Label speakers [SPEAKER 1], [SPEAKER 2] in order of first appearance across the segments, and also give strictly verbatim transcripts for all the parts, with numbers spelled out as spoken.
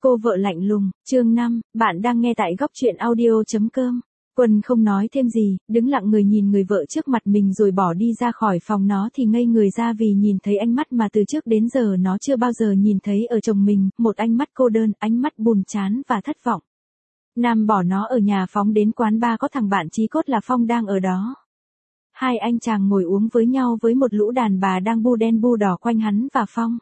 [SPEAKER 1] Cô vợ lạnh lùng, chương năm, bạn đang nghe tại góc truyện audio.com. Quân không nói thêm gì, đứng lặng người nhìn người vợ trước mặt mình rồi bỏ đi ra khỏi phòng. Nó thì ngây người ra vì nhìn thấy ánh mắt mà từ trước đến giờ nó chưa bao giờ nhìn thấy ở chồng mình, một ánh mắt cô đơn, ánh mắt buồn chán và thất vọng. Nam bỏ nó ở nhà phóng đến quán bar, có thằng bạn chí cốt là Phong đang ở đó. Hai anh chàng ngồi uống với nhau với một lũ đàn bà đang bu đen bu đỏ quanh hắn và Phong.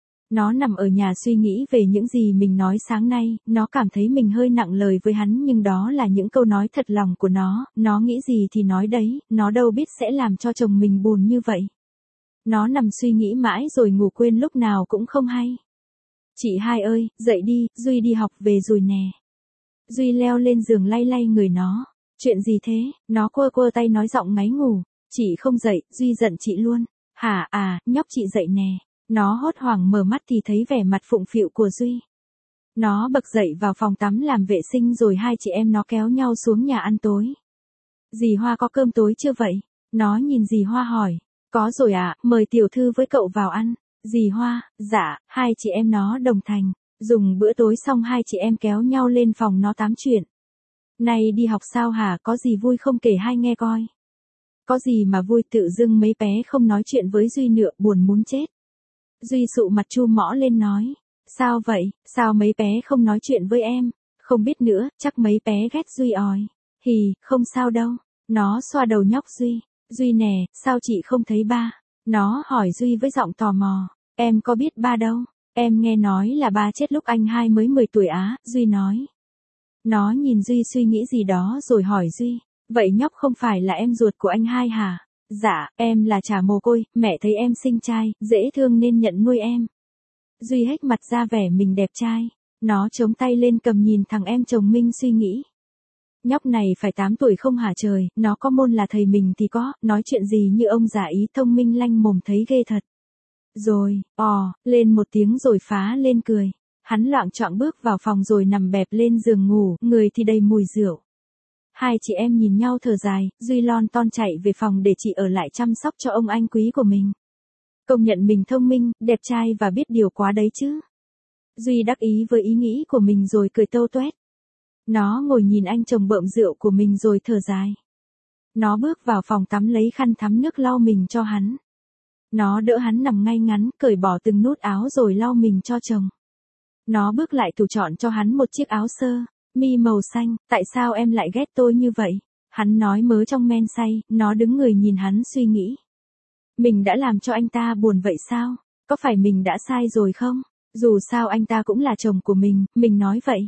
[SPEAKER 1] Nó nằm ở nhà suy nghĩ về những gì mình nói sáng nay, nó cảm thấy mình hơi nặng lời với hắn, nhưng đó là những câu nói thật lòng của nó, nó nghĩ gì thì nói đấy, nó đâu biết sẽ làm cho chồng mình buồn như vậy. Nó nằm suy nghĩ mãi rồi ngủ quên lúc nào cũng không hay. Chị hai ơi, dậy đi, Duy đi học về rồi nè. Duy leo lên giường lay lay người nó. Chuyện gì thế? Nó quơ quơ tay nói giọng ngáy ngủ. Chị không dậy, Duy giận chị luôn. Hả à, nhóc chị dậy nè. Nó hốt hoảng mở mắt thì thấy vẻ mặt phụng phịu của Duy. Nó bật dậy vào phòng tắm làm vệ sinh rồi hai chị em nó kéo nhau xuống nhà ăn tối. Dì Hoa có cơm tối chưa vậy? Nó nhìn dì Hoa hỏi. Có rồi ạ, à, mời tiểu thư với cậu vào ăn. Dì Hoa, dạ, hai chị em nó đồng thành. Dùng bữa tối xong hai chị em kéo nhau lên phòng nó tám chuyện. Này đi học sao hả, có gì vui không kể hai nghe coi. Có gì mà vui, tự dưng mấy bé không nói chuyện với Duy nữa, buồn muốn chết. Duy sụ mặt chu mõ lên nói. Sao vậy, sao mấy bé không nói chuyện với em? Không biết nữa, chắc mấy bé ghét Duy òi. Hì, không sao đâu. Nó xoa đầu nhóc Duy. Duy nè, sao chị không thấy ba? Nó hỏi Duy với giọng tò mò. Em có biết ba đâu? Em nghe nói là ba chết lúc anh hai mới mười tuổi á, Duy nói. Nó nhìn Duy suy nghĩ gì đó rồi hỏi Duy. Vậy nhóc không phải là em ruột của anh hai hả? Dạ, em là chả mồ côi, mẹ thấy em xinh trai, dễ thương nên nhận nuôi em. Duy hếch mặt ra vẻ mình đẹp trai. Nó chống tay lên cầm nhìn thằng em chồng Minh suy nghĩ. Nhóc này phải tám tuổi không hả trời, nó có môn là thầy mình thì có, nói chuyện gì như ông già ý, thông minh lanh mồm thấy ghê thật. Rồi, ò, lên một tiếng rồi phá lên cười. Hắn loạng choạng bước vào phòng rồi nằm bẹp lên giường ngủ, người thì đầy mùi rượu. Hai chị em nhìn nhau thở dài, Duy lon ton chạy về phòng để chị ở lại chăm sóc cho ông anh quý của mình. Công nhận mình thông minh, đẹp trai và biết điều quá đấy chứ. Duy đắc ý với ý nghĩ của mình rồi cười tâu toét. Nó ngồi nhìn anh chồng bợm rượu của mình rồi thở dài. Nó bước vào phòng tắm lấy khăn thắm nước lau mình cho hắn. Nó đỡ hắn nằm ngay ngắn, cởi bỏ từng nút áo rồi lau mình cho chồng. Nó bước lại tủ chọn cho hắn một chiếc áo sơ mi màu xanh. Tại sao em lại ghét tôi như vậy? Hắn nói mớ trong men say. Nó đứng người nhìn hắn suy nghĩ. Mình đã làm cho anh ta buồn vậy sao? Có phải mình đã sai rồi không? Dù sao anh ta cũng là chồng của mình, mình nói vậy.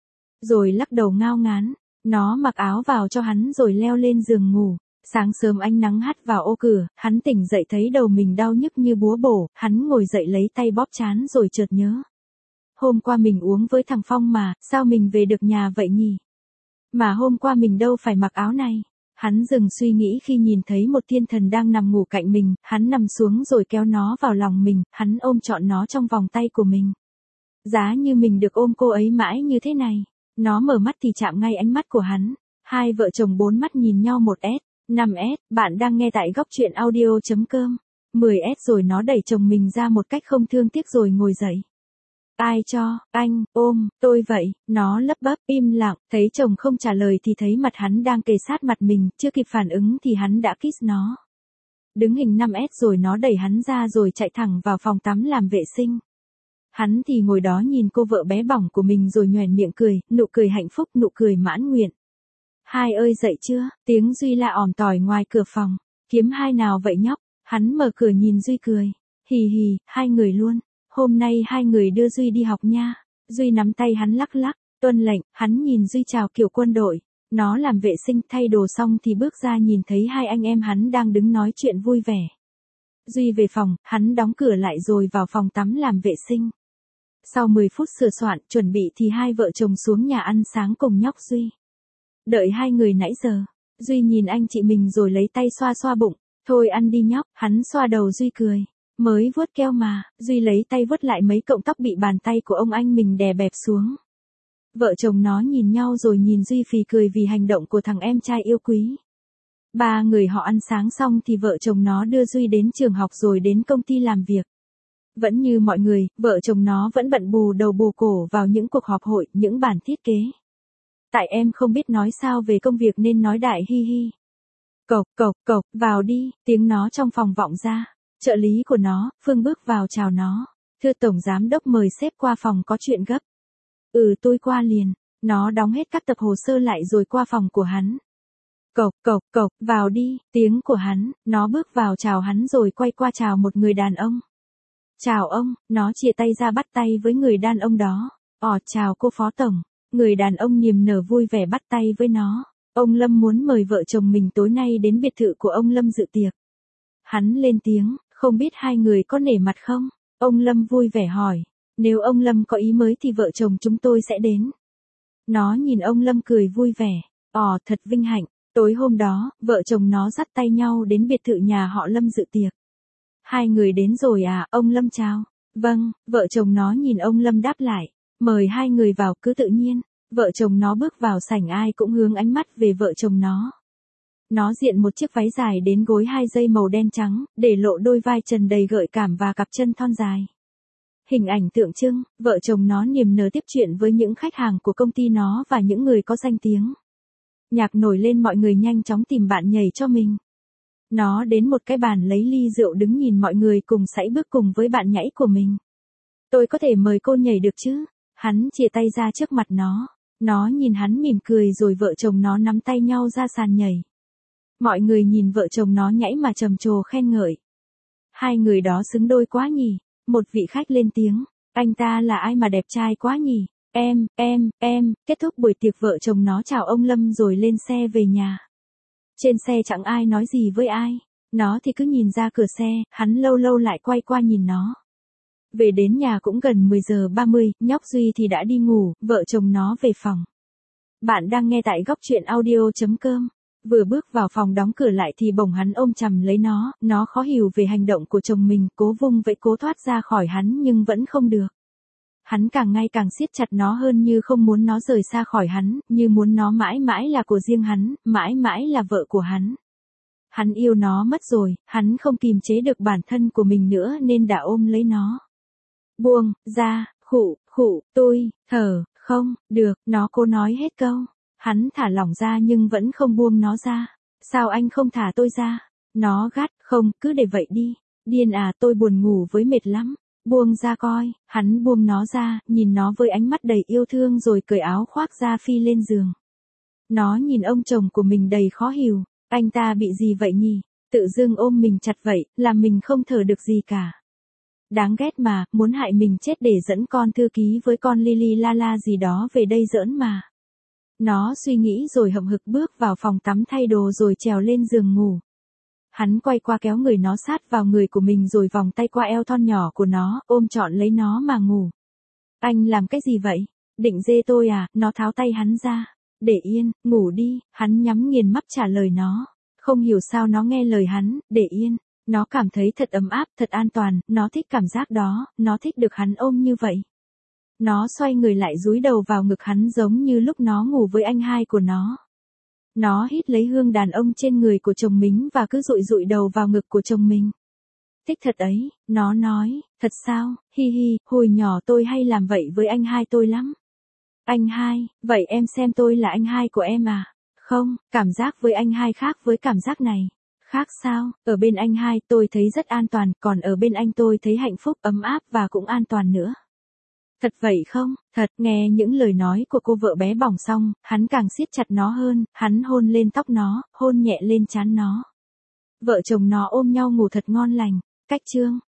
[SPEAKER 1] Rồi lắc đầu ngao ngán. Nó mặc áo vào cho hắn rồi leo lên giường ngủ. Sáng sớm ánh nắng hắt vào ô cửa, hắn tỉnh dậy thấy đầu mình đau nhức như búa bổ, hắn ngồi dậy lấy tay bóp trán rồi chợt nhớ. Hôm qua mình uống với thằng Phong mà, sao mình về được nhà vậy nhỉ? Mà hôm qua mình đâu phải mặc áo này. Hắn dừng suy nghĩ khi nhìn thấy một thiên thần đang nằm ngủ cạnh mình, hắn nằm xuống rồi kéo nó vào lòng mình, hắn ôm trọn nó trong vòng tay của mình. Giá như mình được ôm cô ấy mãi như thế này. Nó mở mắt thì chạm ngay ánh mắt của hắn. Hai vợ chồng bốn mắt nhìn nhau một S, năm S, bạn đang nghe tại góc truyện audio.com. mười S rồi nó đẩy chồng mình ra một cách không thương tiếc rồi ngồi dậy. Ai cho, anh, ôm, tôi vậy, nó lấp bấp, im lặng, thấy chồng không trả lời thì thấy mặt hắn đang kề sát mặt mình, chưa kịp phản ứng thì hắn đã kiss nó. Đứng hình năm S rồi nó đẩy hắn ra rồi chạy thẳng vào phòng tắm làm vệ sinh. Hắn thì ngồi đó nhìn cô vợ bé bỏng của mình rồi nhoẻn miệng cười, nụ cười hạnh phúc, nụ cười mãn nguyện. Hai ơi dậy chưa? Tiếng Duy la òm tỏi ngoài cửa phòng. Kiếm hai nào vậy nhóc? Hắn mở cửa nhìn Duy cười. Hì hì, hai người luôn. Hôm nay hai người đưa Duy đi học nha. Duy nắm tay hắn lắc lắc, tuân lệnh, hắn nhìn Duy chào kiểu quân đội. Nó làm vệ sinh thay đồ xong thì bước ra nhìn thấy hai anh em hắn đang đứng nói chuyện vui vẻ. Duy về phòng, hắn đóng cửa lại rồi vào phòng tắm làm vệ sinh. Sau mười phút sửa soạn, chuẩn bị thì hai vợ chồng xuống nhà ăn sáng cùng nhóc Duy. Đợi hai người nãy giờ, Duy nhìn anh chị mình rồi lấy tay xoa xoa bụng. Thôi ăn đi nhóc, hắn xoa đầu Duy cười. Mới vuốt keo mà, Duy lấy tay vuốt lại mấy cọng tóc bị bàn tay của ông anh mình đè bẹp xuống. Vợ chồng nó nhìn nhau rồi nhìn Duy phì cười vì hành động của thằng em trai yêu quý. Ba người họ ăn sáng xong thì vợ chồng nó đưa Duy đến trường học rồi đến công ty làm việc. Vẫn như mọi người, vợ chồng nó vẫn bận bù đầu bù cổ vào những cuộc họp hội, những bản thiết kế. Tại em không biết nói sao về công việc nên nói đại hi hi. Cộc cộc cộc, vào đi, tiếng nó trong phòng vọng ra. Trợ lý của nó, Phương bước vào chào nó. Thưa tổng giám đốc mời sếp qua phòng có chuyện gấp. Ừ tôi qua liền. Nó đóng hết các tập hồ sơ lại rồi qua phòng của hắn. Cộc cộc cộc, vào đi, tiếng của hắn, nó bước vào chào hắn rồi quay qua chào một người đàn ông. Chào ông, nó chìa tay ra bắt tay với người đàn ông đó. Ồ chào cô phó tổng. Người đàn ông niềm nở vui vẻ bắt tay với nó. Ông Lâm muốn mời vợ chồng mình tối nay đến biệt thự của ông Lâm dự tiệc. Hắn lên tiếng, không biết hai người có nể mặt không? Ông Lâm vui vẻ hỏi. Nếu ông Lâm có ý mới thì vợ chồng chúng tôi sẽ đến. Nó nhìn ông Lâm cười vui vẻ. Ồ thật vinh hạnh. Tối hôm đó, vợ chồng nó dắt tay nhau đến biệt thự nhà họ Lâm dự tiệc. Hai người đến rồi à, ông Lâm chào. Vâng, vợ chồng nó nhìn ông Lâm đáp lại. Mời hai người vào cứ tự nhiên. Vợ chồng nó bước vào sảnh ai cũng hướng ánh mắt về vợ chồng nó. Nó diện một chiếc váy dài đến gối hai dây màu đen trắng, để lộ đôi vai trần đầy gợi cảm và cặp chân thon dài. Hình ảnh tượng trưng, vợ chồng nó niềm nở tiếp chuyện với những khách hàng của công ty nó và những người có danh tiếng. Nhạc nổi lên mọi người nhanh chóng tìm bạn nhảy cho mình. Nó đến một cái bàn lấy ly rượu đứng nhìn mọi người cùng sải bước cùng với bạn nhảy của mình. Tôi có thể mời cô nhảy được chứ? Hắn chìa tay ra trước mặt nó. Nó nhìn hắn mỉm cười rồi vợ chồng nó nắm tay nhau ra sàn nhảy. Mọi người nhìn vợ chồng nó nhảy mà trầm trồ khen ngợi. Hai người đó xứng đôi quá nhỉ. Một vị khách lên tiếng. Anh ta là ai mà đẹp trai quá nhỉ? Em, em, em, kết thúc buổi tiệc vợ chồng nó chào ông Lâm rồi lên xe về nhà. Trên xe chẳng ai nói gì với ai. Nó thì cứ nhìn ra cửa xe, hắn lâu lâu lại quay qua nhìn nó. Về đến nhà cũng gần mười giờ ba mươi, nhóc Duy thì đã đi ngủ, vợ chồng nó về phòng. Bạn đang nghe tại góc truyện audio chấm com. Vừa bước vào phòng đóng cửa lại thì bỗng hắn ôm chầm lấy nó, nó khó hiểu về hành động của chồng mình, cố vung vẫy cố thoát ra khỏi hắn nhưng vẫn không được. Hắn càng ngày càng siết chặt nó hơn như không muốn nó rời xa khỏi hắn, như muốn nó mãi mãi là của riêng hắn, mãi mãi là vợ của hắn. Hắn yêu nó mất rồi, hắn không kìm chế được bản thân của mình nữa nên đã ôm lấy nó. Buông, ra, khụ, khụ, tôi, thở, không, được, nó cố nói hết câu. Hắn thả lỏng ra nhưng vẫn không buông nó ra. Sao anh không thả tôi ra? Nó gắt, không, cứ để vậy đi. Điên à, tôi buồn ngủ với mệt lắm. Buông ra coi, hắn buông nó ra, nhìn nó với ánh mắt đầy yêu thương rồi cởi áo khoác ra phi lên giường. Nó nhìn ông chồng của mình đầy khó hiểu, anh ta bị gì vậy nhỉ? Tự dưng ôm mình chặt vậy, làm mình không thở được gì cả. Đáng ghét mà, muốn hại mình chết để dẫn con thư ký với con Lily la la gì đó về đây giỡn mà. Nó suy nghĩ rồi hậm hực bước vào phòng tắm thay đồ rồi trèo lên giường ngủ. Hắn quay qua kéo người nó sát vào người của mình rồi vòng tay qua eo thon nhỏ của nó, ôm trọn lấy nó mà ngủ. Anh làm cái gì vậy? Định dê tôi à? Nó tháo tay hắn ra. Để yên, ngủ đi, hắn nhắm nghiền mắt trả lời nó. Không hiểu sao nó nghe lời hắn, để yên. Nó cảm thấy thật ấm áp, thật an toàn, nó thích cảm giác đó, nó thích được hắn ôm như vậy. Nó xoay người lại dúi đầu vào ngực hắn giống như lúc nó ngủ với anh hai của nó. Nó hít lấy hương đàn ông trên người của chồng mình và cứ dụi dụi đầu vào ngực của chồng mình. Thích thật ấy, nó nói, thật sao, hi hi, hồi nhỏ tôi hay làm vậy với anh hai tôi lắm. Anh hai, vậy em xem tôi là anh hai của em à? Không, cảm giác với anh hai khác với cảm giác này. Khác sao, ở bên anh hai tôi thấy rất an toàn, còn ở bên anh tôi thấy hạnh phúc, ấm áp và cũng an toàn nữa. Thật vậy không? Thật, nghe những lời nói của cô vợ bé bỏng xong, hắn càng siết chặt nó hơn, hắn hôn lên tóc nó, hôn nhẹ lên trán nó. Vợ chồng nó ôm nhau ngủ thật ngon lành. Cách chương